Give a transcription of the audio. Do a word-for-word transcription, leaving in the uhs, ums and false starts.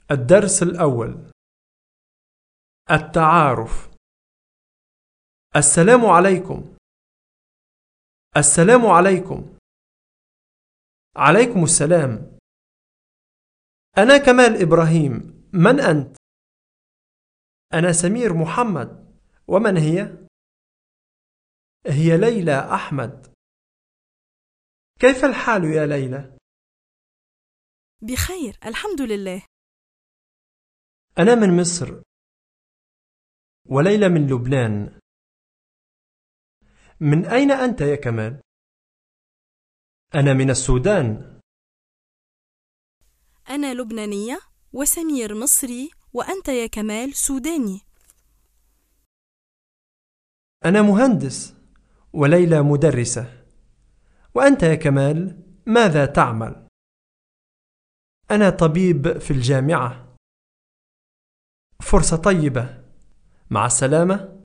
الدرس الأول: التعارف. السلام عليكم. السلام عليكم. عليكم السلام. أنا كمال إبراهيم. من أنت؟ أنا سمير محمد. ومن هي؟ هي ليلى أحمد. كيف الحال يا ليلى؟ بخير الحمد لله. أنا من مصر، وليلى من لبنان. من أين أنت يا كمال؟ أنا من السودان. أنا لبنانية وسمير مصري، وأنت يا كمال سوداني. أنا مهندس وليلى مدرسة. وأنت يا كمال ماذا تعمل؟ أنا طبيب في الجامعة. فرصة طيبة. مع السلامة.